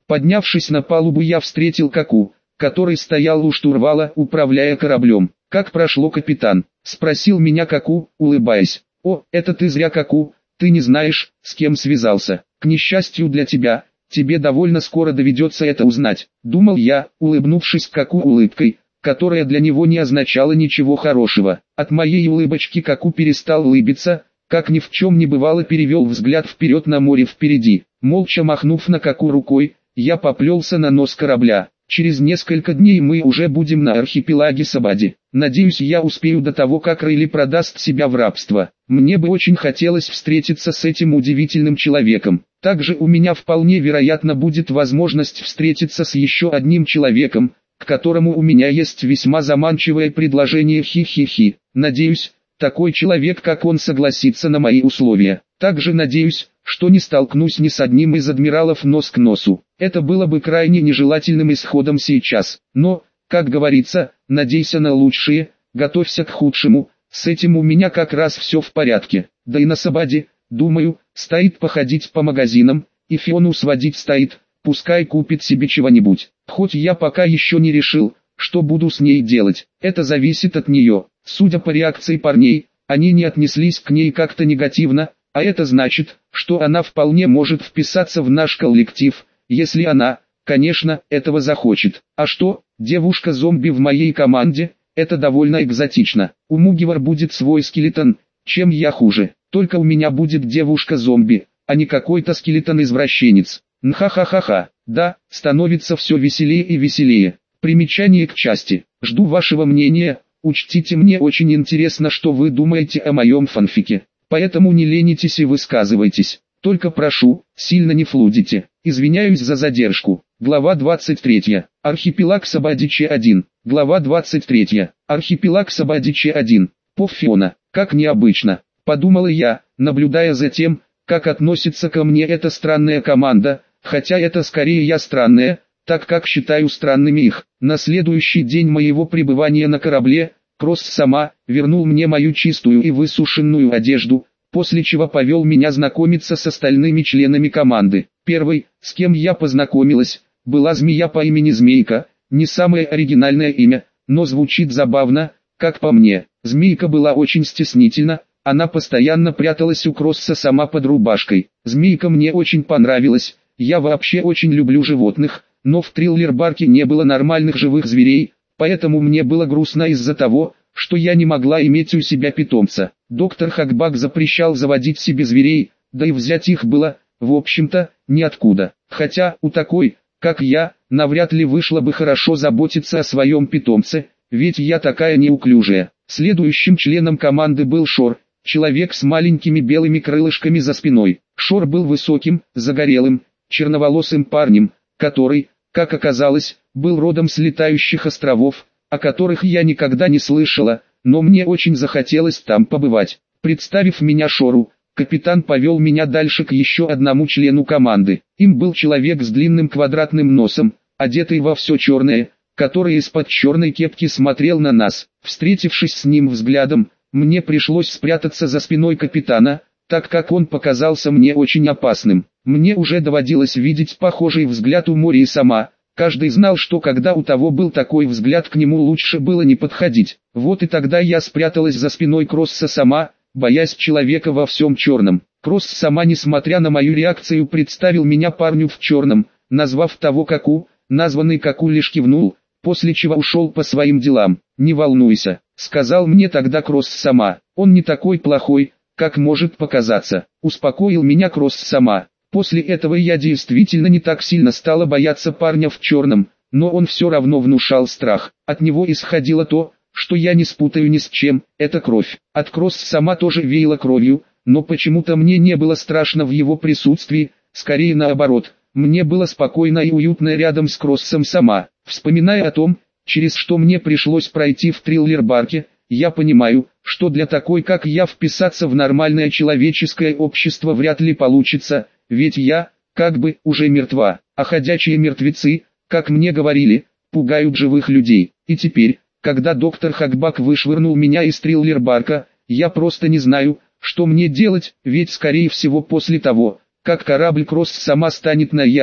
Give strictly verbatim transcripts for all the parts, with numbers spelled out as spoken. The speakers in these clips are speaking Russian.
Поднявшись на палубу, я встретил Каку, который стоял у штурвала, управляя кораблем. «Как прошло, капитан?» — спросил меня Каку, улыбаясь. «О, это ты зря, Каку, ты не знаешь, с кем связался. К несчастью для тебя, тебе довольно скоро доведется это узнать», — думал я, улыбнувшись Каку улыбкой, которая для него не означала ничего хорошего. От моей улыбочки Каку перестал улыбиться, как ни в чем не бывало, перевел взгляд вперед на море впереди. Молча махнув на Каку рукой, я поплелся на нос корабля. Через несколько дней мы уже будем на архипелаге Сабади. Надеюсь, я успею до того, как Рейли продаст себя в рабство. Мне бы очень хотелось встретиться с этим удивительным человеком. Также у меня вполне вероятно будет возможность встретиться с еще одним человеком, к которому у меня есть весьма заманчивое предложение. Хи-хи-хи. Надеюсь, такой человек, как он, согласится на мои условия. Также надеюсь, что не столкнусь ни с одним из адмиралов нос к носу. Это было бы крайне нежелательным исходом сейчас. Но, как говорится, надейся на лучшее, готовься к худшему. С этим у меня как раз все в порядке. Да и на Сабаде, думаю, стоит походить по магазинам, и Фиону сводить стоит, пускай купит себе чего-нибудь. Хоть я пока еще не решил, что буду с ней делать. Это зависит от нее. Судя по реакции парней, они не отнеслись к ней как-то негативно, а это значит, что она вполне может вписаться в наш коллектив, если она, конечно, этого захочет. А что, девушка-зомби в моей команде, это довольно экзотично. У Мугивар будет свой скелетон, чем я хуже. Только у меня будет девушка-зомби, а не какой-то скелетон-извращенец. Нха-ха-ха-ха. Да, становится все веселее и веселее. Примечание к части. Жду вашего мнения. Учтите, мне очень интересно, что вы думаете о моем фанфике. Поэтому не ленитесь и высказывайтесь. Только прошу, сильно не флудите. Извиняюсь за задержку. Глава двадцать третья. Архипелаг Сабадичи один. Глава двадцать третья. Архипелаг Сабадичи один. Пов Фиона. Как необычно. Подумала я, наблюдая за тем, как относится ко мне эта странная команда, хотя это скорее я странная, так как считаю странными их. На следующий день моего пребывания на корабле, Кросс сама вернул мне мою чистую и высушенную одежду, после чего повел меня знакомиться с остальными членами команды. Первой, с кем я познакомилась, была змея по имени Змейка, не самое оригинальное имя, но звучит забавно, как по мне. Змейка была очень стеснительна, она постоянно пряталась у Кросса сама под рубашкой. Змейка мне очень понравилась, я вообще очень люблю животных, но в триллер-барке не было нормальных живых зверей, поэтому мне было грустно из-за того, что я не могла иметь у себя питомца. Доктор Хакбак запрещал заводить себе зверей, да и взять их было, в общем-то, ниоткуда. Хотя, у такой, как я, навряд ли вышло бы хорошо заботиться о своем питомце, ведь я такая неуклюжая. Следующим членом команды был Шор, человек с маленькими белыми крылышками за спиной. Шор был высоким, загорелым, черноволосым парнем, который, как оказалось, был родом с летающих островов, о которых я никогда не слышала, но мне очень захотелось там побывать. Представив меня Шору, капитан повел меня дальше к еще одному члену команды. Им был человек с длинным квадратным носом, одетый во все черное, который из-под черной кепки смотрел на нас. Встретившись с ним взглядом, мне пришлось спрятаться за спиной капитана, так как он показался мне очень опасным. Мне уже доводилось видеть похожий взгляд у Мори и сама. Каждый знал, что когда у того был такой взгляд, к нему лучше было не подходить. Вот и тогда я спряталась за спиной Кросса сама, боясь человека во всем черном. Кросс сама, несмотря на мою реакцию, представил меня парню в черном, назвав того Каку, названный Каку лишь кивнул, после чего ушел по своим делам. «Не волнуйся», — сказал мне тогда Кросс сама, — «он не такой плохой, как может показаться», — успокоил меня Кросс сама. После этого я действительно не так сильно стала бояться парня в черном, но он все равно внушал страх. От него исходило то, что я не спутаю ни с чем, это кровь. От Кросс сама тоже веяло кровью, но почему-то мне не было страшно в его присутствии, скорее наоборот, мне было спокойно и уютно рядом с Кроссом сама. Вспоминая о том, через что мне пришлось пройти в триллер-барке, я понимаю, что для такой как я вписаться в нормальное человеческое общество вряд ли получится, ведь я, как бы, уже мертва, а ходячие мертвецы, как мне говорили, пугают живых людей. И теперь, когда доктор Хакбак вышвырнул меня из триллер-барка, я просто не знаю, что мне делать, ведь скорее всего после того, как корабль Кросс сама станет на якорь,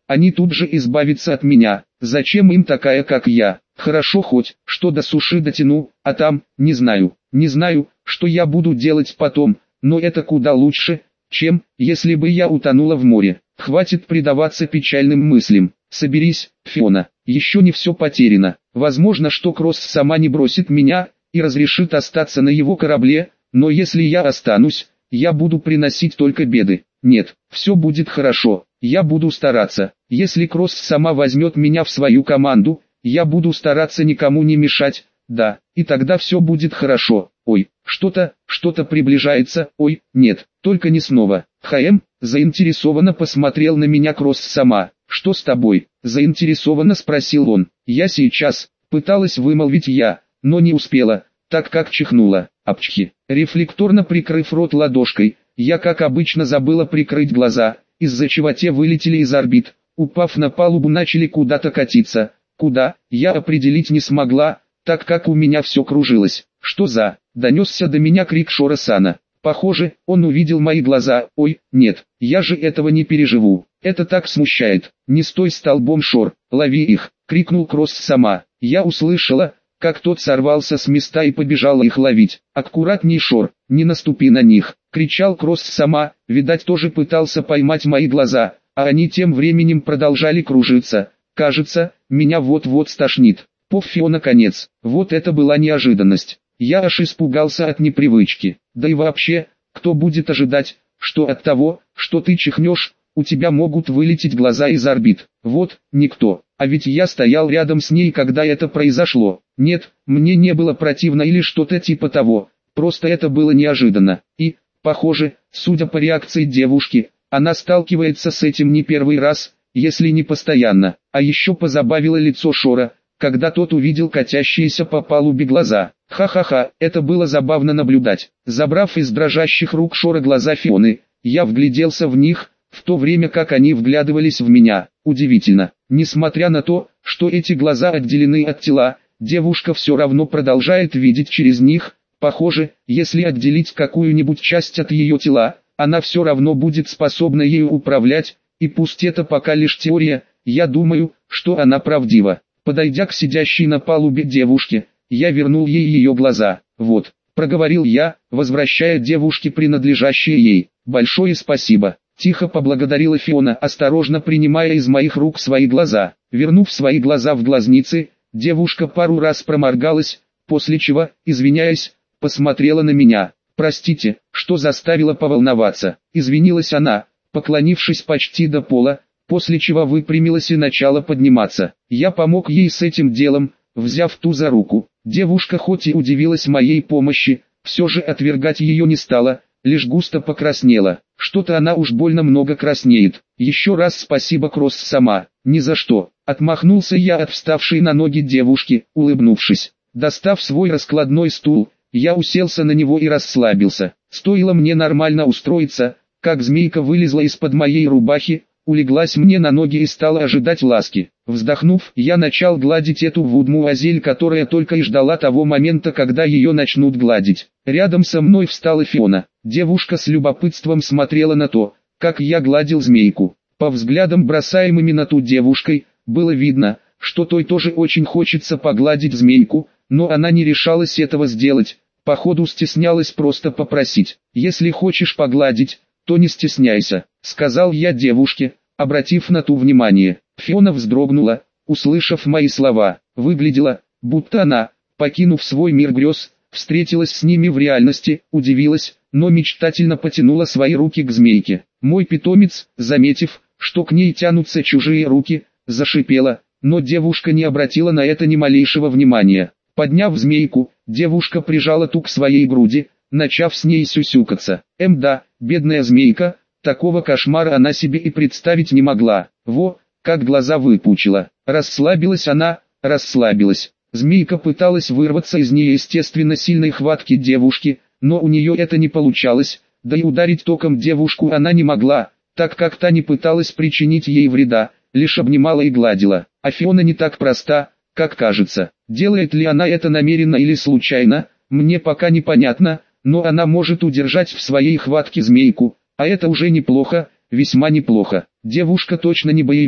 они тут же избавятся от меня. Зачем им такая, как я? Хорошо хоть, что до суши дотяну, а там, не знаю, не знаю, что я буду делать потом, но это куда лучше, чем, если бы я утонула в море. Хватит предаваться печальным мыслям. Соберись, Фиона, еще не все потеряно. Возможно, что Кросс сама не бросит меня и разрешит остаться на его корабле, но если я останусь, я буду приносить только беды. Нет, все будет хорошо, я буду стараться. Если Кросс сама возьмет меня в свою команду, я буду стараться никому не мешать, да, и тогда все будет хорошо. Ой, что-то, что-то приближается, ой, нет, только не снова. ХМ, заинтересованно посмотрел на меня Кросс сама. Что с тобой? Заинтересованно спросил он. Я сейчас, пыталась вымолвить я, но не успела, так как чихнула. Апчхи. Рефлекторно прикрыв рот ладошкой, я как обычно забыла прикрыть глаза, из-за чего те вылетели из орбит, упав на палубу начали куда-то катиться. Куда, я определить не смогла, так как у меня все кружилось. Что за? Донесся до меня крик Шора-сана. Похоже, он увидел мои глаза. Ой, нет, я же этого не переживу. Это так смущает. Не стой столбом, Шор, лови их, крикнул Кросс сама. Я услышала, как тот сорвался с места и побежал их ловить. Аккуратней, Шор, не наступи на них, кричал Кросс сама, видать тоже пытался поймать мои глаза, а они тем временем продолжали кружиться. Кажется, меня вот-вот стошнит. Поф, Фиона, конец. Вот это была неожиданность. Я аж испугался от непривычки. Да и вообще, кто будет ожидать, что от того, что ты чихнешь, у тебя могут вылететь глаза из орбит. Вот, никто. А ведь я стоял рядом с ней, когда это произошло. Нет, мне не было противно или что-то типа того. Просто это было неожиданно. И, похоже, судя по реакции девушки, она сталкивается с этим не первый раз, если не постоянно. А еще позабавило лицо Шора, когда тот увидел катящиеся по палубе глаза. Ха-ха-ха, это было забавно наблюдать. Забрав из дрожащих рук Шора глаза Фионы, я вгляделся в них, в то время как они вглядывались в меня. Удивительно, несмотря на то, что эти глаза отделены от тела, девушка все равно продолжает видеть через них. Похоже, если отделить какую-нибудь часть от ее тела, она все равно будет способна ею управлять, и пусть это пока лишь теория, я думаю, что она правдива. Подойдя к сидящей на палубе девушке, я вернул ей ее глаза. Вот, проговорил я, возвращая девушке принадлежащие ей. Большое спасибо. Тихо поблагодарила Фиона, осторожно принимая из моих рук свои глаза. Вернув свои глаза в глазницы, девушка пару раз проморгалась, после чего, извиняясь, посмотрела на меня. Простите, что заставила поволноваться. Извинилась она, поклонившись почти до пола, после чего выпрямилась и начала подниматься. Я помог ей с этим делом, взяв ту за руку. Девушка хоть и удивилась моей помощи, все же отвергать ее не стала, лишь густо покраснела. Что-то она уж больно много краснеет. Еще раз спасибо, Кросс сама. Ни за что. Отмахнулся я от вставшей на ноги девушки, улыбнувшись. Достав свой раскладной стул, я уселся на него и расслабился. Стоило мне нормально устроиться, как змейка вылезла из-под моей рубахи, улеглась мне на ноги и стала ожидать ласки. Вздохнув, я начал гладить эту вудмуазель, которая только и ждала того момента, когда ее начнут гладить. Рядом со мной встала Фиона. Девушка с любопытством смотрела на то, как я гладил змейку. По взглядам, бросаемыми на ту девушкой, было видно, что той тоже очень хочется погладить змейку, но она не решалась этого сделать, походу стеснялась просто попросить. «Если хочешь погладить, то не стесняйся», — сказал я девушке, обратив на ту внимание. Фиона вздрогнула, услышав мои слова. Выглядела, будто она, покинув свой мир грез, встретилась с ними в реальности, удивилась, но мечтательно потянула свои руки к змейке. Мой питомец, заметив, что к ней тянутся чужие руки, зашипела, но девушка не обратила на это ни малейшего внимания. Подняв змейку, девушка прижала ту к своей груди, начав с ней сюсюкаться. Эм да, бедная змейка, такого кошмара она себе и представить не могла. Во, как глаза выпучила. Расслабилась она, расслабилась. Змейка пыталась вырваться из неестественно сильной хватки девушки, но у нее это не получалось, да и ударить током девушку она не могла, так как та не пыталась причинить ей вреда, лишь обнимала и гладила. А Фиона не так проста, как кажется. Делает ли она это намеренно или случайно, мне пока непонятно, но она может удержать в своей хватке змейку, а это уже неплохо, весьма неплохо. Девушка точно не боевик,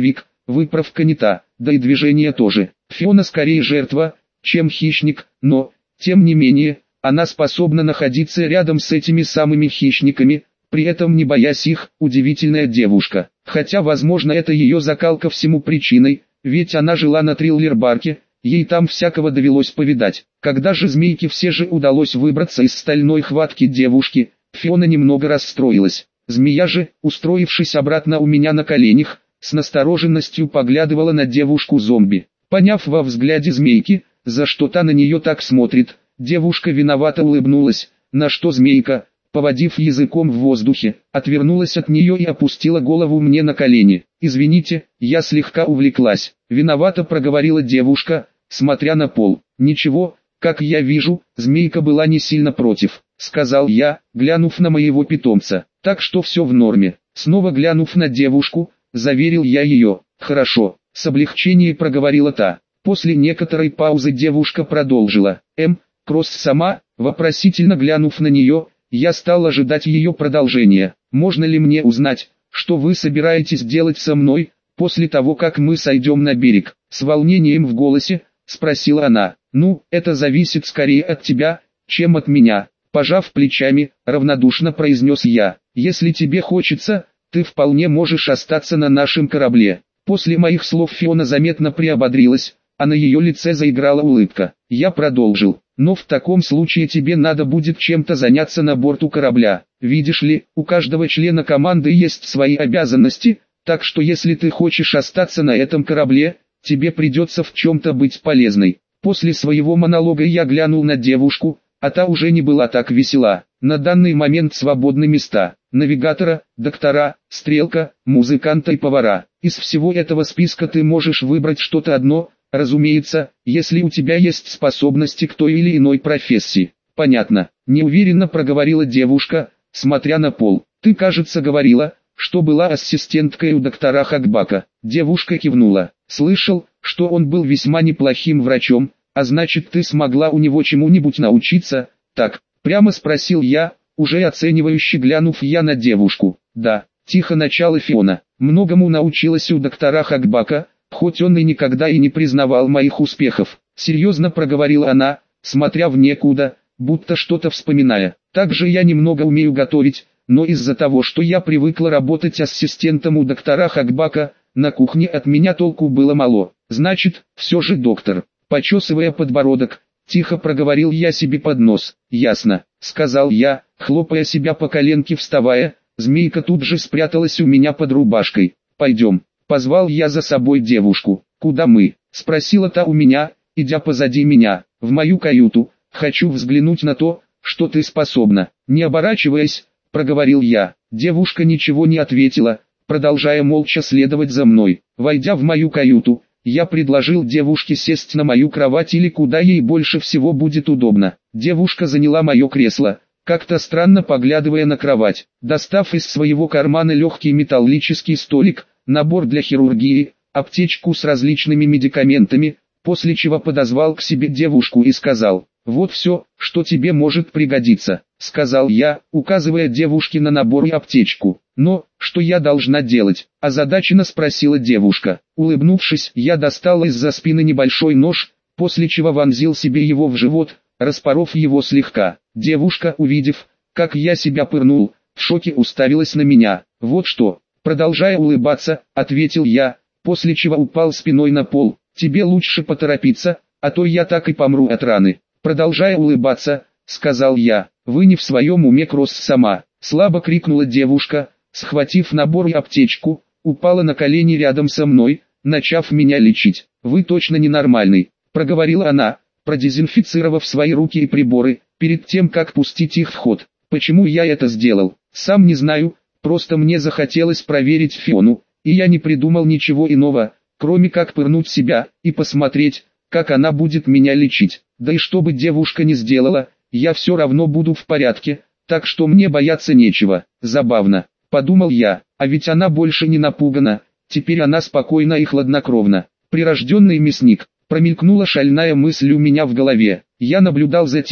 выправка не та, да и движение тоже. Фиона скорее жертва, чем хищник, но, тем не менее, она способна находиться рядом с этими самыми хищниками, при этом не боясь их. Удивительная девушка. Хотя возможно это ее закалка всему причиной, ведь она жила на Триллер-барке, ей там всякого довелось повидать. Когда же змейке все же удалось выбраться из стальной хватки девушки, Фиона немного расстроилась. Змея же, устроившись обратно у меня на коленях, с настороженностью поглядывала на девушку-зомби. Поняв во взгляде змейки, за что та на нее так смотрит, девушка виновато улыбнулась, на что змейка, поводив языком в воздухе, отвернулась от нее и опустила голову мне на колени. «Извините, я слегка увлеклась», — виновато проговорила девушка, смотря на пол. «Ничего, как я вижу, змейка была не сильно против», — сказал я, глянув на моего питомца. «Так что все в норме». Снова глянув на девушку, заверил я ее. «Хорошо», — с облегчением проговорила та. После некоторой паузы девушка продолжила. «Эм, Кросс сама?» Вопросительно глянув на нее, я стал ожидать ее продолжения. «Можно ли мне узнать, что вы собираетесь делать со мной, после того как мы сойдем на берег?» С волнением в голосе, спросила она. «Ну, это зависит скорее от тебя, чем от меня», пожав плечами, равнодушно произнес я. «Если тебе хочется, ты вполне можешь остаться на нашем корабле». После моих слов Фиона заметно приободрилась, а на ее лице заиграла улыбка. Я продолжил. «Но в таком случае тебе надо будет чем-то заняться на борту корабля. Видишь ли, у каждого члена команды есть свои обязанности, так что если ты хочешь остаться на этом корабле, тебе придется в чем-то быть полезной». После своего монолога я глянул на девушку, а та уже не была так весела. На данный момент свободны места навигатора, доктора, стрелка, музыканта и повара. Из всего этого списка ты можешь выбрать что-то одно, разумеется, если у тебя есть способности к той или иной профессии. «Понятно», — неуверенно проговорила девушка, смотря на пол. «Ты, кажется, говорила, что была ассистенткой у доктора Хакбака». Девушка кивнула. «Слышал, что он был весьма неплохим врачом, а значит ты смогла у него чему-нибудь научиться, так?» Прямо спросил я, уже оценивающе глянув я на девушку. «Да», — тихо начала Фиона. «Многому научилась у доктора Хакбака, хоть он и никогда и не признавал моих успехов», — серьезно проговорила она, смотря в некуда, будто что-то вспоминая. «Также я немного умею готовить, но из-за того, что я привыкла работать ассистентом у доктора Хакбака, на кухне от меня толку было мало. Значит, все же доктор». Почесывая подбородок, тихо проговорил я себе под нос. «Ясно», — сказал я, хлопая себя по коленке, вставая. Змейка тут же спряталась у меня под рубашкой. «Пойдем». Позвал я за собой девушку. «Куда мы?» — спросила та у меня, идя позади меня. «В мою каюту. Хочу взглянуть на то, что ты способна». Не оборачиваясь, проговорил я. Девушка ничего не ответила, продолжая молча следовать за мной. Войдя в мою каюту, я предложил девушке сесть на мою кровать или куда ей больше всего будет удобно. Девушка заняла мое кресло, как-то странно поглядывая на кровать. Достав из своего кармана легкий металлический столик, набор для хирургии, аптечку с различными медикаментами, после чего подозвал к себе девушку и сказал: «Вот все, что тебе может пригодиться», — сказал я, указывая девушке на набор и аптечку. «Но, что я должна делать?» — озадаченно спросила девушка. Улыбнувшись, я достал из-за спины небольшой нож, после чего вонзил себе его в живот, распоров его слегка. Девушка, увидев, как я себя пырнул, в шоке уставилась на меня. «Вот что», — продолжая улыбаться, ответил я, после чего упал спиной на пол. «Тебе лучше поторопиться, а то я так и помру от раны». Продолжая улыбаться, сказал я. «Вы не в своем уме, Кросс сама», — слабо крикнула девушка, схватив набор и аптечку, упала на колени рядом со мной, начав меня лечить. «Вы точно ненормальный», — проговорила она, продезинфицировав свои руки и приборы, перед тем как пустить их в ход. «Почему я это сделал? Сам не знаю, просто мне захотелось проверить Фиону, и я не придумал ничего иного, кроме как пырнуть себя и посмотреть, как она будет меня лечить. Да и что бы девушка ни сделала, я все равно буду в порядке, так что мне бояться нечего». Забавно, подумал я, а ведь она больше не напугана, теперь она спокойна и хладнокровна. Прирожденный мясник, промелькнула шальная мысль у меня в голове. Я наблюдал за тем,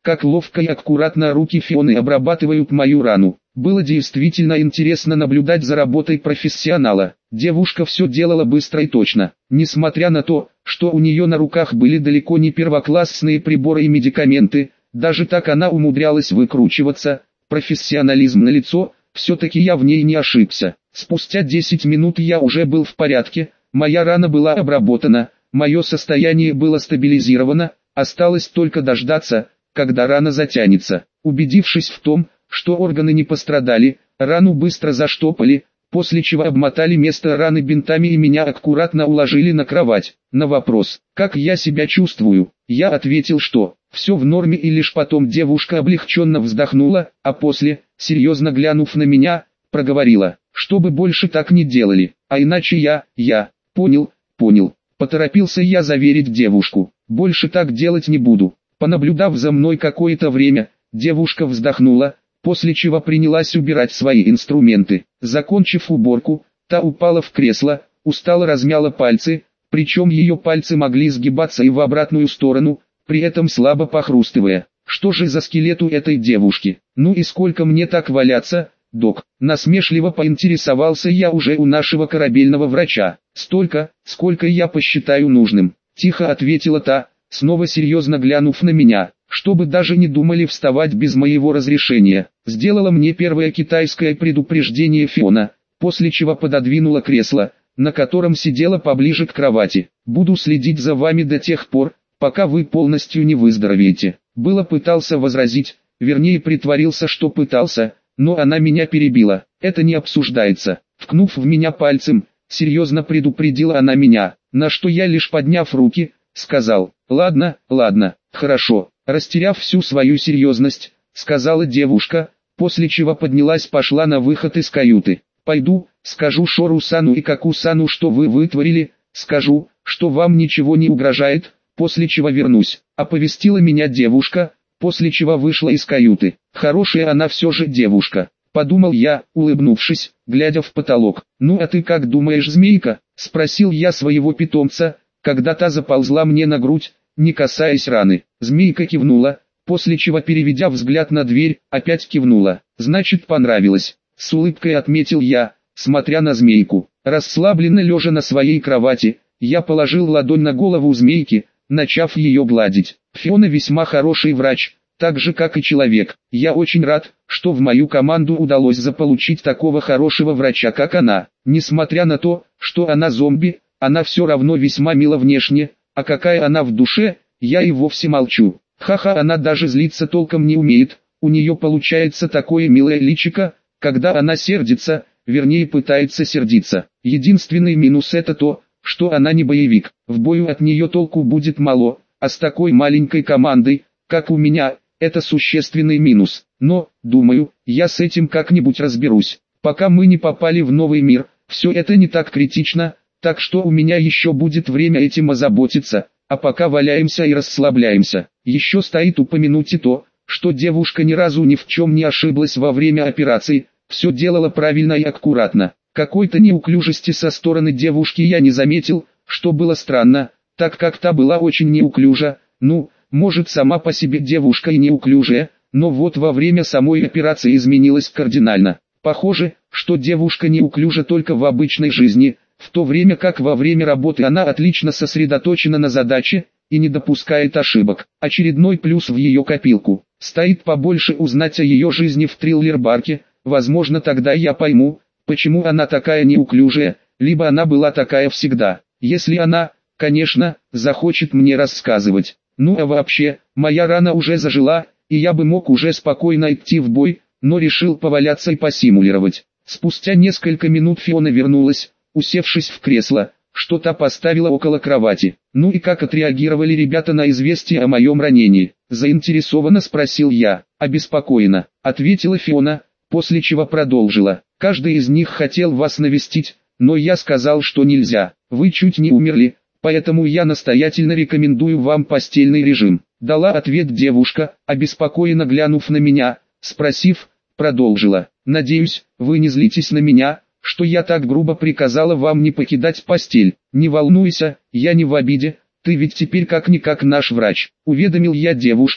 как ловко и аккуратно руки Фионы обрабатывают мою рану. Было действительно интересно наблюдать за работой профессионала. Девушка все делала быстро и точно. Несмотря на то, что у нее на руках были далеко не первоклассные приборы и медикаменты, даже так она умудрялась выкручиваться. Профессионализм налицо, все-таки я в ней не ошибся. Спустя десять минут я уже был в порядке, моя рана была обработана, мое состояние было стабилизировано, осталось только дождаться, когда рана затянется. Убедившись в том, что органы не пострадали, рану быстро заштопали, после чего обмотали место раны бинтами и меня аккуратно уложили на кровать. На вопрос, как я себя чувствую, я ответил, что все в норме, и лишь потом девушка облегченно вздохнула, а после, серьезно глянув на меня, проговорила, чтобы больше так не делали, а иначе я, я, понял, понял. Поторопился я заверить девушку, больше так делать не буду. Понаблюдав за мной какое-то время, девушка вздохнула, после чего принялась убирать свои инструменты. Закончив уборку, та упала в кресло, устало размяла пальцы, причем ее пальцы могли сгибаться и в обратную сторону, при этом слабо похрустывая. Что же за скелет у этой девушки? Ну и сколько мне так валяться, док? Насмешливо поинтересовался я уже у нашего корабельного врача. Столько, сколько я посчитаю нужным. Тихо ответила та, снова серьезно глянув на меня, чтобы даже не думали вставать без моего разрешения. Сделала мне первое китайское предупреждение Фиона, после чего пододвинула кресло, на котором сидела поближе к кровати. Буду следить за вами до тех пор, пока вы полностью не выздоровеете. Было пытался возразить, вернее притворился, что пытался, но она меня перебила. Это не обсуждается. Ткнув в меня пальцем, серьезно предупредила она меня, на что я лишь подняв руки, сказал, ладно, ладно, хорошо. Растеряв всю свою серьезность, сказала девушка, после чего поднялась, пошла на выход из каюты. Пойду, скажу Шору-сану и Каку-сану, что вы вытворили, скажу, что вам ничего не угрожает, после чего вернусь. Оповестила меня девушка, после чего вышла из каюты. Хорошая она все же девушка, подумал я, улыбнувшись, глядя в потолок. Ну а ты как думаешь, змейка? Спросил я своего питомца, когда та заползла мне на грудь, не касаясь раны. Змейка кивнула, после чего, переведя взгляд на дверь, опять кивнула. Значит, понравилось. С улыбкой отметил я, смотря на змейку. Расслабленно лежа на своей кровати, я положил ладонь на голову змейки, начав ее гладить. Фиона весьма хороший врач, так же как и человек. Я очень рад, что в мою команду удалось заполучить такого хорошего врача, как она. Несмотря на то, что она зомби, она все равно весьма мила внешне, а какая она в душе, я и вовсе молчу. Ха-ха, она даже злиться толком не умеет, у нее получается такое милое личико, когда она сердится, вернее пытается сердиться. Единственный минус это то, что она не боевик. В бою от нее толку будет мало, а с такой маленькой командой, как у меня, это существенный минус. Но, думаю, я с этим как-нибудь разберусь. Пока мы не попали в новый мир, все это не так критично, так что у меня еще будет время этим озаботиться, а пока валяемся и расслабляемся. Еще стоит упомянуть и то, что девушка ни разу ни в чем не ошиблась во время операции, все делала правильно и аккуратно. Какой-то неуклюжести со стороны девушки я не заметил, что было странно, так как та была очень неуклюжа. Ну, может, сама по себе девушка и неуклюжая, но вот во время самой операции изменилась кардинально. Похоже, что девушка неуклюжа только в обычной жизни, в то время как во время работы она отлично сосредоточена на задаче и не допускает ошибок. Очередной плюс в ее копилку. Стоит побольше узнать о ее жизни в триллер-барке, возможно тогда я пойму, почему она такая неуклюжая, либо она была такая всегда. Если она, конечно, захочет мне рассказывать. Ну а вообще, моя рана уже зажила, и я бы мог уже спокойно идти в бой, но решил поваляться и посимулировать. Спустя несколько минут Фиона вернулась, усевшись в кресло, что-то поставила около кровати. Ну и как отреагировали ребята на известие о моем ранении? Заинтересованно спросил я. Обеспокоенно, ответила Фиона, после чего продолжила. Каждый из них хотел вас навестить, но я сказал, что нельзя. Вы чуть не умерли, поэтому я настоятельно рекомендую вам постельный режим. Дала ответ девушка, обеспокоенно глянув на меня, спросив, продолжила. Надеюсь, вы не злитесь на меня, что я так грубо приказала вам не покидать постель. Не волнуйся, я не в обиде, ты ведь теперь как-никак наш врач. Уведомил я девушку,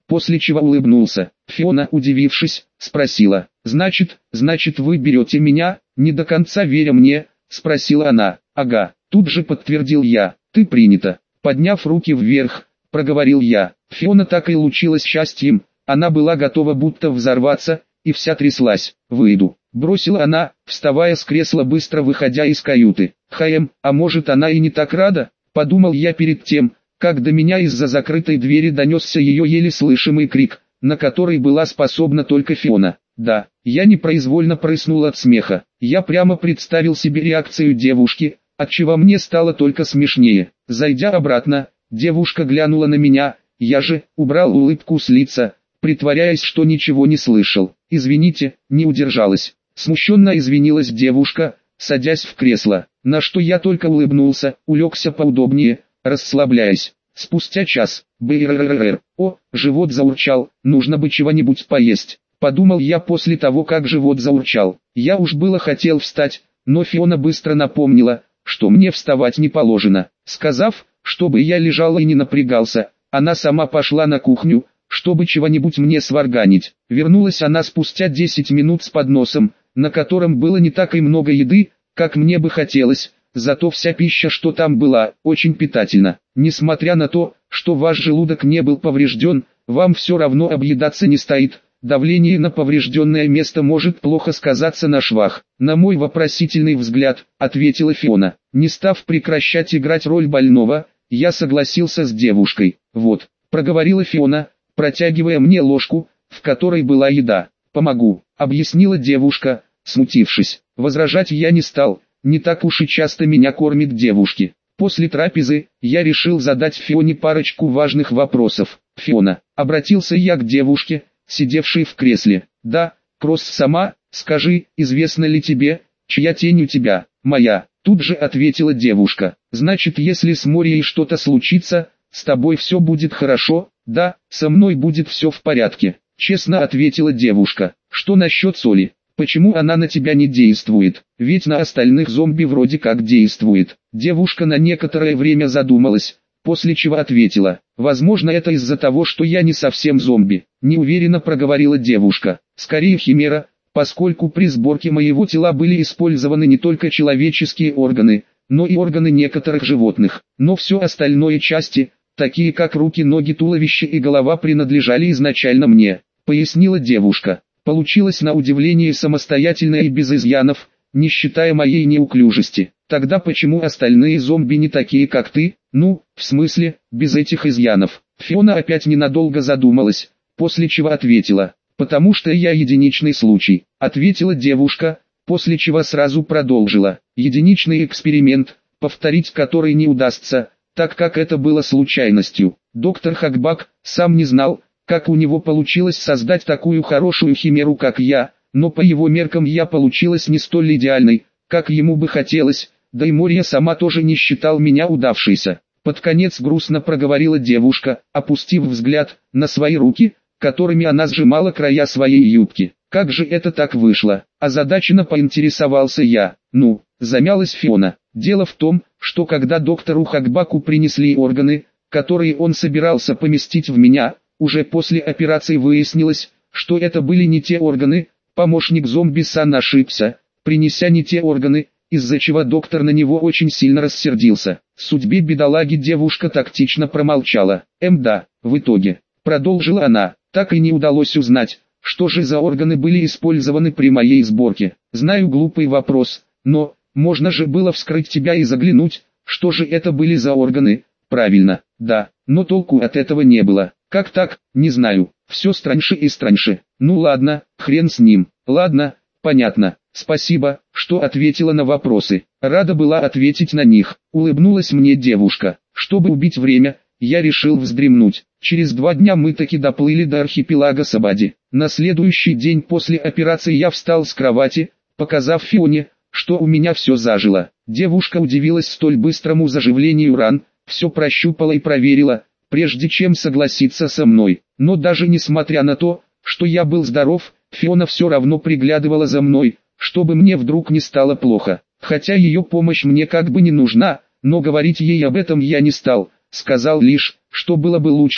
после чего улыбнулся. Фиона, удивившись, спросила: «Значит, значит вы берете меня?» «Не до конца веря мне?» — спросила она. «Ага», тут же подтвердил я. «Ты принята». Подняв руки вверх, проговорил я. Фиона так и лучилась счастьем, она была готова будто взорваться, и вся тряслась. «Выйду», — бросила она, вставая с кресла, быстро выходя из каюты. «Хаем, а может она и не так рада?» — подумал я перед тем, как до меня из-за закрытой двери донесся ее еле слышимый крик, на который была способна только Фиона. Да, я непроизвольно прыснул от смеха. Я прямо представил себе реакцию девушки, отчего мне стало только смешнее. Зайдя обратно, девушка глянула на меня, я же убрал улыбку с лица, притворяясь, что ничего не слышал. «Извините», не удержалась. Смущенно извинилась девушка, садясь в кресло, на что я только улыбнулся, улегся поудобнее, расслабляясь. Спустя час, брррррр, о, живот заурчал, нужно бы чего-нибудь поесть. Подумал я после того, как живот заурчал. Я уж было хотел встать, но Фиона быстро напомнила, что мне вставать не положено. Сказав, чтобы я лежал и не напрягался, она сама пошла на кухню, чтобы чего-нибудь мне сварганить. Вернулась она спустя десять минут с подносом, на котором было не так и много еды, как мне бы хотелось, зато вся пища, что там была, очень питательна. Несмотря на то, что ваш желудок не был поврежден, вам все равно объедаться не стоит. Давление на поврежденное место может плохо сказаться на швах. На мой вопросительный взгляд, ответила Фиона. Не став прекращать играть роль больного, я согласился с девушкой. Вот, проговорила Фиона, протягивая мне ложку, в которой была еда. «Помогу», — объяснила девушка, смутившись. Возражать я не стал, не так уж и часто меня кормят девушки. После трапезы, я решил задать Фионе парочку важных вопросов. «Фиона», — обратился я к девушке, сидевшей в кресле. «Да, Кросс сама, скажи, известно ли тебе, чья тень у тебя?» «Моя», — тут же ответила девушка. «Значит, если с Морией что-то случится, с тобой все будет хорошо?» «Да, со мной будет все в порядке», — честно ответила девушка. «Что насчет Соли? Почему она на тебя не действует? Ведь на остальных зомби вроде как действует». Девушка на некоторое время задумалась, после чего ответила: «Возможно, это из-за того, что я не совсем зомби», — неуверенно проговорила девушка. «Скорее химера, поскольку при сборке моего тела были использованы не только человеческие органы, но и органы некоторых животных, но все остальное части, такие как руки, ноги, туловище и голова, принадлежали изначально мне», — пояснила девушка. «Получилось на удивление самостоятельно и без изъянов, не считая моей неуклюжести. Тогда почему остальные зомби не такие, как ты? Ну, в смысле, без этих изъянов?» Фиона опять ненадолго задумалась, после чего ответила: «Потому что я единичный случай», — ответила девушка, после чего сразу продолжила: «Единичный эксперимент, повторить который не удастся, так как это было случайностью. Доктор Хакбак сам не знал, как у него получилось создать такую хорошую химеру, как я, но по его меркам я получилась не столь идеальной, как ему бы хотелось, да и Мория сама тоже не считал меня удавшейся». Под конец грустно проговорила девушка, опустив взгляд на свои руки, которыми она сжимала края своей юбки. «Как же это так вышло?» Озадаченно поинтересовался я. «Ну», замялась Фиона, «дело в том, что когда доктору Хакбаку принесли органы, которые он собирался поместить в меня, уже после операции выяснилось, что это были не те органы. Помощник зомби-сан ошибся, принеся не те органы, из-за чего доктор на него очень сильно рассердился. Судьбе бедолаги девушка тактично промолчала. Эм да, в итоге, продолжила она, так и не удалось узнать, что же за органы были использованы при моей сборке. Знаю, глупый вопрос, но можно же было вскрыть тебя и заглянуть, что же это были за органы. Правильно, да, но толку от этого не было. Как так, не знаю, все страньше и страньше. Ну ладно, хрен с ним. Ладно, понятно. Спасибо, что ответила на вопросы. Рада была ответить на них. Улыбнулась мне девушка. Чтобы убить время, я решил вздремнуть. Через два дня мы таки доплыли до архипелага Сабади. На следующий день после операции я встал с кровати, показав Фионе, что у меня все зажило. Девушка удивилась столь быстрому заживлению ран, все прощупала и проверила, прежде чем согласиться со мной. Но даже несмотря на то, что я был здоров, Фиона все равно приглядывала за мной, чтобы мне вдруг не стало плохо. Хотя ее помощь мне как бы не нужна, но говорить ей об этом я не стал, сказал лишь, что было бы лучше,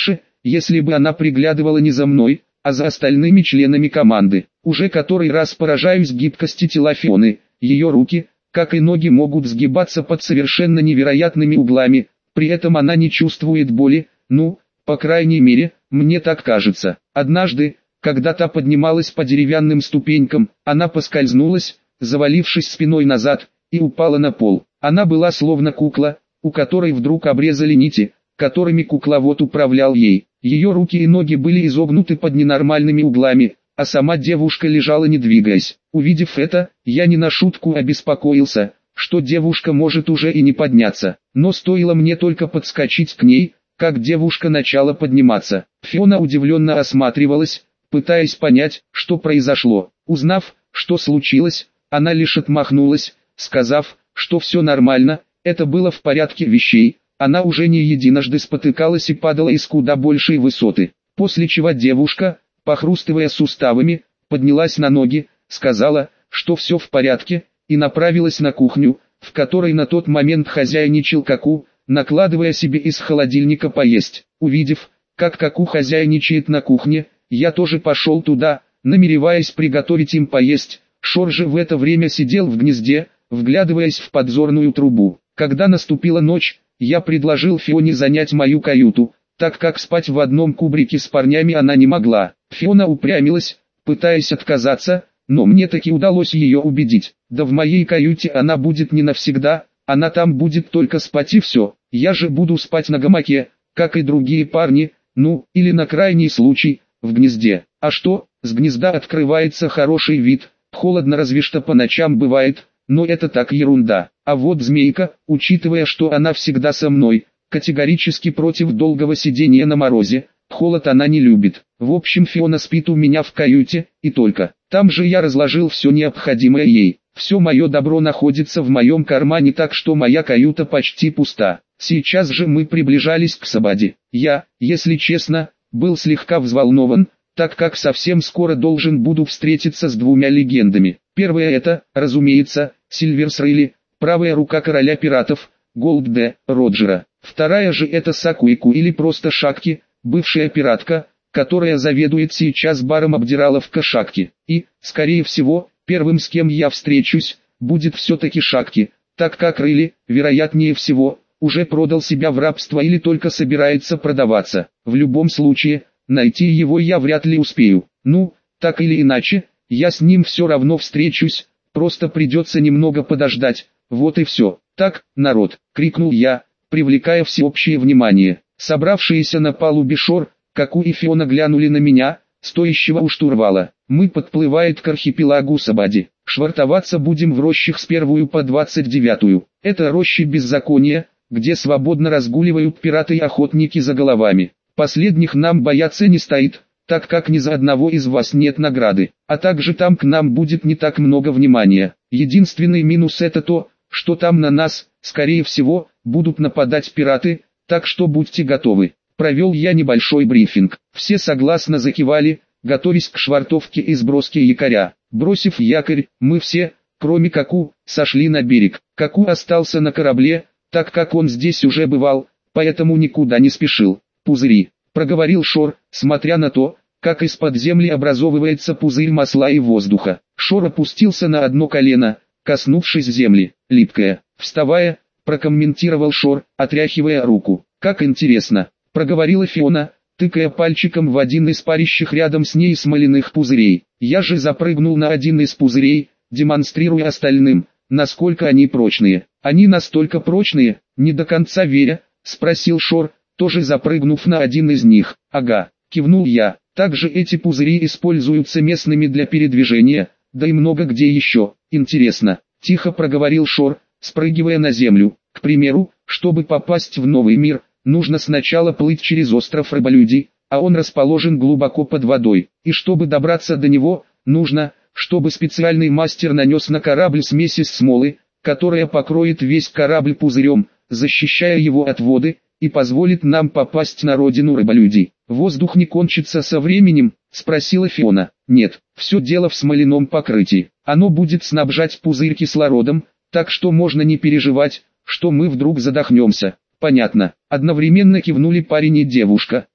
если бы она приглядывала не за мной, а за остальными членами команды. Уже который раз поражаюсь гибкости тела Фионы, ее руки, как и ноги, могут сгибаться под совершенно невероятными углами, при этом она не чувствует боли, ну, по крайней мере, мне так кажется. Однажды, когда та поднималась по деревянным ступенькам, она поскользнулась, завалившись спиной назад, и упала на пол. Она была словно кукла, у которой вдруг обрезали нити, которыми кукловод управлял ей. Ее руки и ноги были изогнуты под ненормальными углами, а сама девушка лежала не двигаясь. Увидев это, я не на шутку обеспокоился, что девушка может уже и не подняться. Но стоило мне только подскочить к ней, как девушка начала подниматься. Фиона удивленно осматривалась, пытаясь понять, что произошло. Узнав, что случилось, она лишь отмахнулась, сказав, что все нормально, это было в порядке вещей. Она уже не единожды спотыкалась и падала из куда большей высоты. После чего девушка, похрустывая суставами, поднялась на ноги, сказала, что все в порядке, и направилась на кухню, в которой на тот момент хозяйничал Каку, накладывая себе из холодильника поесть. Увидев, как Каку хозяйничает на кухне, я тоже пошел туда, намереваясь приготовить им поесть. Шор же в это время сидел в гнезде, вглядываясь в подзорную трубу. Когда наступила ночь, я предложил Фионе занять мою каюту, так как спать в одном кубрике с парнями она не могла. Фиона упрямилась, пытаясь отказаться, но мне таки удалось ее убедить. Да в моей каюте она будет не навсегда, она там будет только спать и все. Я же буду спать на гамаке, как и другие парни, ну, или на крайний случай, в гнезде. А что, с гнезда открывается хороший вид, холодно разве что по ночам бывает, но это так ерунда. А вот змейка, учитывая, что она всегда со мной, категорически против долгого сидения на морозе, холод она не любит. В общем, Фиона спит у меня в каюте, и только. Там же я разложил все необходимое ей. Все мое добро находится в моем кармане, так что моя каюта почти пуста. Сейчас же мы приближались к Сабаде. Я, если честно, был слегка взволнован, так как совсем скоро должен буду встретиться с двумя легендами. Первая это, разумеется, Сильверс Рейли, правая рука короля пиратов, Голд Д. Роджера. Вторая же это Сакуику или просто Шакки, бывшая пиратка, которая заведует сейчас баром обдираловка Шакки. И, скорее всего, первым с кем я встречусь, будет все-таки Шакки, так как Рейли, вероятнее всего, уже продал себя в рабство или только собирается продаваться. В любом случае, найти его я вряд ли успею. Ну, так или иначе, я с ним все равно встречусь, просто придется немного подождать, вот и все. Так, народ, крикнул я, привлекая всеобщее внимание. Собравшиеся на палубе Шор, Каку и Фиона глянули на меня, стоящего у штурвала. Мы подплывает к архипелагу Сабади. Швартоваться будем в рощах с первую по двадцать девятую. Это рощи беззакония, где свободно разгуливают пираты и охотники за головами. Последних нам бояться не стоит, так как ни за одного из вас нет награды. А также там к нам будет не так много внимания. Единственный минус это то, что там на нас, скорее всего, будут нападать пираты, так что будьте готовы. Провел я небольшой брифинг. Все согласно закивали, готовясь к швартовке и сброске якоря. Бросив якорь, мы все, кроме Каку, сошли на берег. Каку остался на корабле, так как он здесь уже бывал, поэтому никуда не спешил. «Пузыри», — проговорил Шор, смотря на то, как из-под земли образовывается пузырь масла и воздуха. Шор опустился на одно колено, коснувшись земли. «Липкая». Вставая, прокомментировал Шор, отряхивая руку. «Как интересно», — проговорила Фиона, тыкая пальчиком в один из парящих рядом с ней смоляных пузырей. Я же запрыгнул на один из пузырей, демонстрируя остальным, насколько они прочные. «Они настолько прочные, не до конца веря?» — спросил Шор, тоже запрыгнув на один из них. «Ага», — кивнул я. «Также эти пузыри используются местными для передвижения, да и много где еще. Интересно», — тихо проговорил Шор, спрыгивая на землю. «К примеру, чтобы попасть в новый мир, нужно сначала плыть через остров Рыболюдей, а он расположен глубоко под водой. И чтобы добраться до него, нужно, чтобы специальный мастер нанес на корабль смесь из смолы, которая покроет весь корабль пузырем, защищая его от воды, и позволит нам попасть на родину рыболюдей. Воздух не кончится со временем?» — спросила Фиона. «Нет, все дело в смоляном покрытии. Оно будет снабжать пузырь кислородом, так что можно не переживать, что мы вдруг задохнемся». «Понятно». Одновременно кивнули парень и девушка.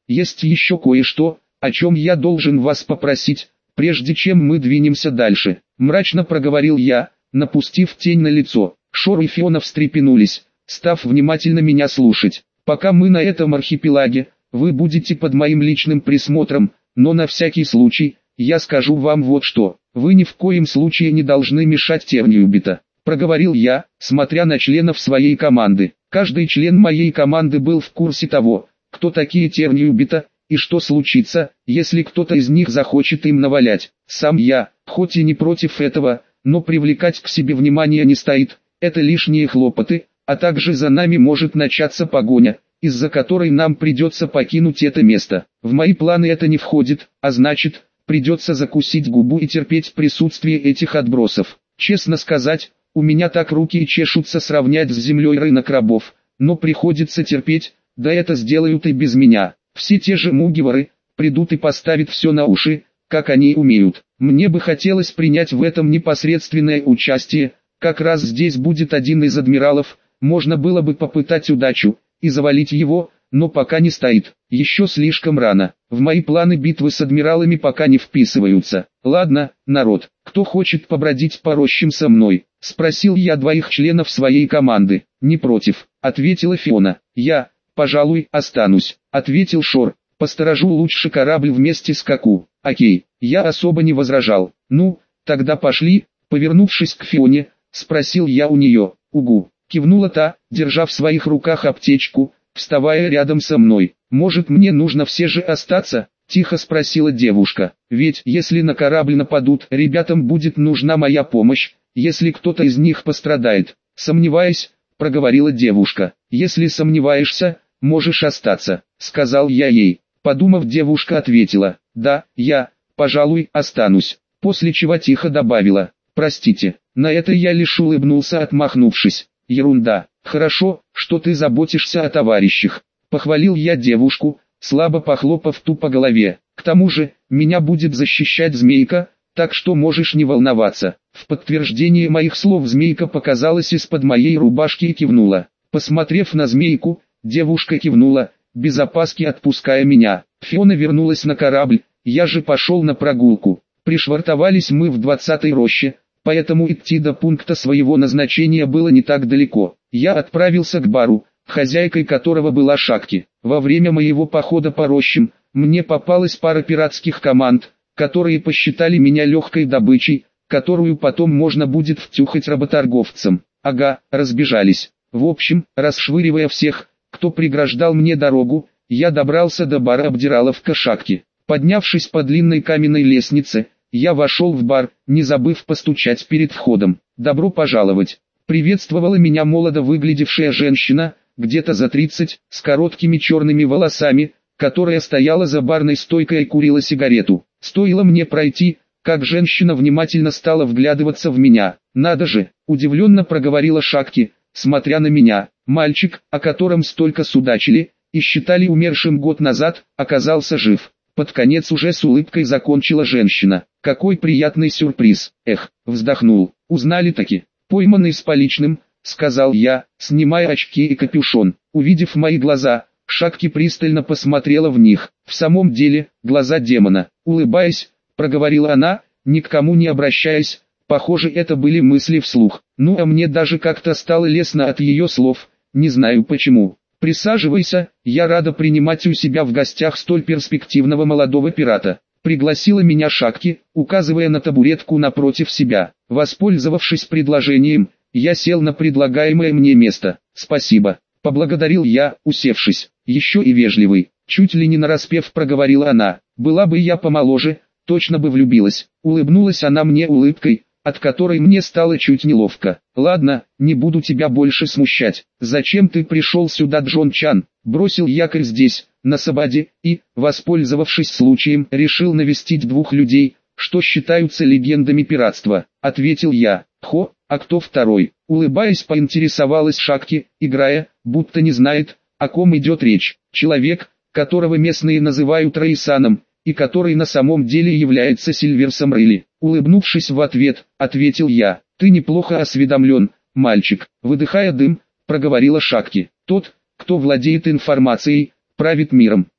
есть еще кое-что, о чем я должен вас попросить, прежде чем мы двинемся дальше», — мрачно проговорил я, напустив тень на лицо. Шор и Фиона встрепенулись, став внимательно меня слушать. «Пока мы на этом архипелаге, вы будете под моим личным присмотром, но на всякий случай, я скажу вам вот что, вы ни в коем случае не должны мешать Терниубита», — проговорил я, смотря на членов своей команды. Каждый член моей команды был в курсе того, кто такие Терниубита, и что случится, если кто-то из них захочет им навалять. Сам я, хоть и не против этого, но привлекать к себе внимание не стоит, это лишние хлопоты, а также за нами может начаться погоня, из-за которой нам придется покинуть это место. В мои планы это не входит, а значит, придется закусить губу и терпеть присутствие этих отбросов. Честно сказать, у меня так руки и чешутся сравнять с землей рынок рабов, но приходится терпеть, да это сделают и без меня. Все те же мугивары придут и поставят все на уши, как они умеют. Мне бы хотелось принять в этом непосредственное участие, как раз здесь будет один из адмиралов, можно было бы попытать удачу и завалить его, но пока не стоит. Еще слишком рано. В мои планы битвы с адмиралами пока не вписываются. «Ладно, народ, кто хочет побродить по рощам со мной?» — спросил я двоих членов своей команды. «Не против», — ответила Фиона. «Я, пожалуй, останусь», — ответил Шор. «Посторожу лучше корабль вместе с Каку». «Окей», я особо не возражал. «Ну, тогда пошли», — повернувшись к Фионе, спросил я у нее. «Угу», — кивнула та, держа в своих руках аптечку, вставая рядом со мной. «Может, мне нужно все же остаться?» — тихо спросила девушка. «Ведь, если на корабль нападут, ребятам будет нужна моя помощь, если кто-то из них пострадает». «Сомневаюсь», — проговорила девушка. «Если сомневаешься, можешь остаться», — сказал я ей. Подумав, девушка ответила: «Да, я, пожалуй, останусь», после чего тихо добавила: «Простите». На это я лишь улыбнулся, отмахнувшись. «Ерунда, хорошо, что ты заботишься о товарищах», — похвалил я девушку, слабо похлопав ту по голове. «К тому же, меня будет защищать Змейка, так что можешь не волноваться». В подтверждение моих слов Змейка показалась из-под моей рубашки и кивнула. Посмотрев на Змейку, девушка кивнула, без опаски отпуская меня. Фиона вернулась на корабль, я же пошел на прогулку. Пришвартовались мы в двадцатой роще, поэтому идти до пункта своего назначения было не так далеко. Я отправился к бару, хозяйкой которого была Шакти. Во время моего похода по рощам, мне попалась пара пиратских команд, которые посчитали меня легкой добычей, которую потом можно будет втюхать работорговцам. Ага, разбежались. В общем, расшвыривая всех, кто преграждал мне дорогу, я добрался до бара обдираловка Шакти. Поднявшись по длинной каменной лестнице, я вошел в бар, не забыв постучать перед входом. «Добро пожаловать!» Приветствовала меня молодо выглядевшая женщина, где-то за тридцать, с короткими черными волосами, которая стояла за барной стойкой и курила сигарету. Стоило мне пройти, как женщина внимательно стала вглядываться в меня. «Надо же!» – удивленно проговорила Шакти, смотря на меня. Мальчик, о котором столько судачили и считали умершим год назад, оказался жив. Под конец уже с улыбкой закончила женщина. «Какой приятный сюрприз!» Эх, вздохнул. «Узнали-таки?» «Пойманный с поличным», — сказал я, снимая очки и капюшон. Увидев мои глаза, Шакти пристально посмотрела в них. В самом деле, глаза демона. Улыбаясь, проговорила она, ни к кому не обращаясь. Похоже, это были мысли вслух. Ну а мне даже как-то стало лестно от ее слов, не знаю почему. «Присаживайся, я рада принимать у себя в гостях столь перспективного молодого пирата», — пригласила меня Шакти, указывая на табуретку напротив себя. Воспользовавшись предложением, я сел на предлагаемое мне место. «Спасибо», — поблагодарил я, усевшись. «Еще и вежливый», — чуть ли не нараспев проговорила она. «Была бы я помоложе, точно бы влюбилась». Улыбнулась она мне улыбкой, от которой мне стало чуть неловко. «Ладно, не буду тебя больше смущать. Зачем ты пришел сюда, Джон Чан?» Бросил якорь здесь, на Сабаде, и, воспользовавшись случаем, решил навестить двух людей, что считаются легендами пиратства. Ответил я. «Хо, а кто второй?» Улыбаясь, поинтересовалась Шакти, играя, будто не знает, о ком идет речь. «Человек, которого местные называют Раисаном, и который на самом деле является Сильверсом Рейли». Улыбнувшись в ответ, ответил я. «Ты неплохо осведомлен, мальчик», выдыхая дым, проговорила Шакти. «Тот, кто владеет информацией, правит миром.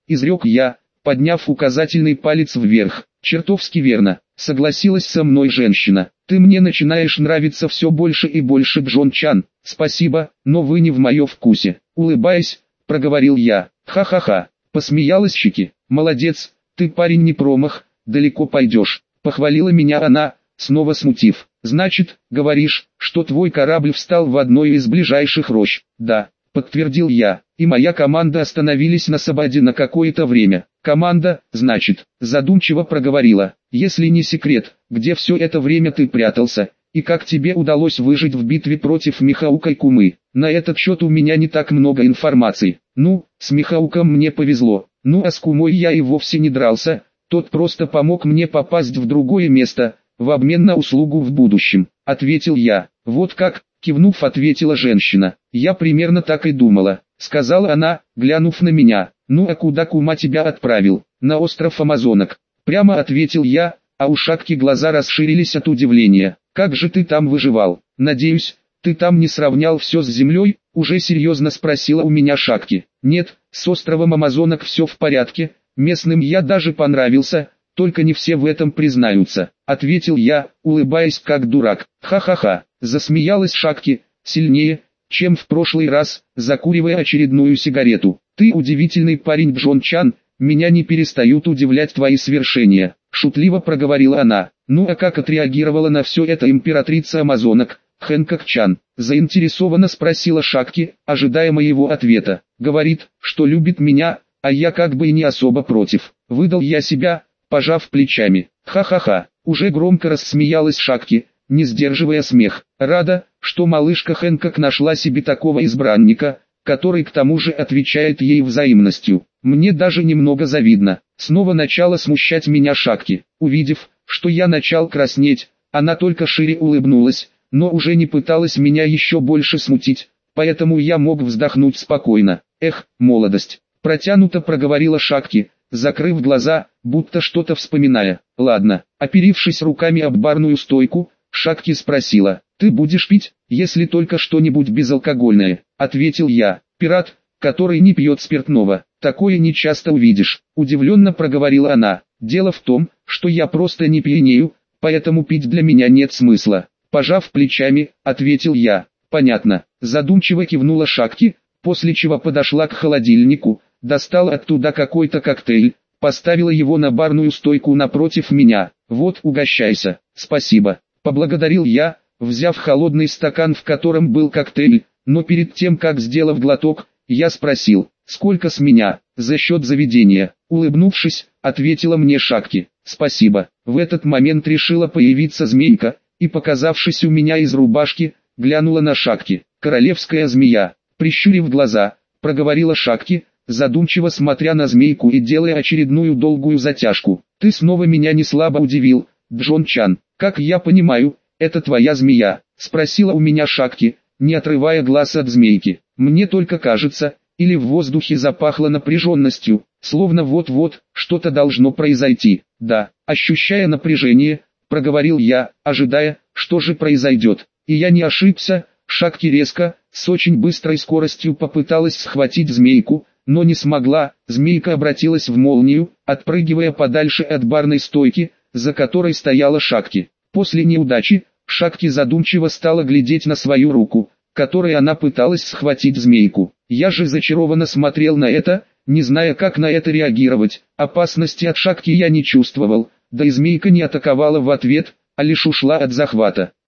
изрек я, подняв указательный палец вверх. Чертовски верно, согласилась со мной женщина. Ты мне начинаешь нравиться все больше и больше, Джон-чан. Спасибо, но вы не в моем вкусе. Улыбаясь, проговорил я. Ха-ха-ха, посмеялась Щеки. Молодец, ты парень не промах, далеко пойдешь. Похвалила меня она, снова смутив. Значит, говоришь, что твой корабль встал в одной из ближайших рощ? Да, подтвердил я, и моя команда остановились на Сабаде на какое-то время. Команда, значит, задумчиво проговорила. Если не секрет, где все это время ты прятался, и как тебе удалось выжить в битве против Михаука и Кумы? На этот счет у меня не так много информации. Ну, с Михауком мне повезло, ну а с Кумой я и вовсе не дрался, тот просто помог мне попасть в другое место, в обмен на услугу в будущем, ответил я. Вот как, кивнув, ответила женщина. Я примерно так и думала, сказала она, глянув на меня. Ну а куда Кума тебя отправил? На остров Амазонок. Прямо ответил я, а у Шакки глаза расширились от удивления. Как же ты там выживал? Надеюсь, ты там не сравнял все с землей? Уже серьезно спросила у меня Шакки. Нет, с островом Амазонок все в порядке, местным я даже понравился, только не все в этом признаются, ответил я, улыбаясь как дурак. Ха-ха-ха, засмеялась Шакки, сильнее, чем в прошлый раз, закуривая очередную сигарету. Ты удивительный парень, Джон-чан, меня не перестают удивлять твои свершения, шутливо проговорила она. Ну а как отреагировала на все это императрица Амазонок, Хэнкок-чан? Заинтересованно спросила Шакки, ожидая моего ответа. Говорит, что любит меня, а я как бы и не особо против. Выдал я себя, пожав плечами. Ха-ха-ха, уже громко рассмеялась Шакки, не сдерживая смех. Рада, что малышка Хэнкок нашла себе такого избранника, который к тому же отвечает ей взаимностью. Мне даже немного завидно. Снова начала смущать меня Шакки. Увидев, что я начал краснеть, она только шире улыбнулась, но уже не пыталась меня еще больше смутить, поэтому я мог вздохнуть спокойно. Эх, молодость. Протянуто проговорила Шакки, закрыв глаза, будто что-то вспоминая. Ладно, оперившись руками об барную стойку, Шакки спросила. Ты будешь пить, если только что-нибудь безалкогольное, ответил я. Пират, который не пьет спиртного, такое не часто увидишь, удивленно проговорила она. Дело в том, что я просто не пьянею, поэтому пить для меня нет смысла. Пожав плечами, ответил я. Понятно, задумчиво кивнула Шакки, после чего подошла к холодильнику, достала оттуда какой-то коктейль, поставила его на барную стойку напротив меня. Вот, угощайся. Спасибо, поблагодарил я, взяв холодный стакан, в котором был коктейль, но перед тем, как сделав глоток, я спросил, сколько с меня, за счет заведения. Улыбнувшись, ответила мне Шакки. Спасибо. В этот момент решила появиться змейка, и, показавшись у меня из рубашки, глянула на Шакки. Королевская змея, прищурив глаза, проговорила Шакки, задумчиво смотря на змейку и делая очередную долгую затяжку. Ты снова меня не слабо удивил, Джон-чан. Как я понимаю, это твоя змея? Спросила у меня Шакки, не отрывая глаз от змейки. Мне только кажется, или в воздухе запахло напряженностью, словно вот-вот, что-то должно произойти. Да, ощущая напряжение, проговорил я, ожидая, что же произойдет. И я не ошибся, Шакки резко, с очень быстрой скоростью попыталась схватить змейку, но не смогла. Змейка обратилась в молнию, отпрыгивая подальше от барной стойки, за которой стояла Шакки. После неудачи, Шакки задумчиво стала глядеть на свою руку, которой она пыталась схватить змейку. Я же зачарованно смотрел на это, не зная, как на это реагировать. Опасности от Шакки я не чувствовал, да и змейка не атаковала в ответ, а лишь ушла от захвата.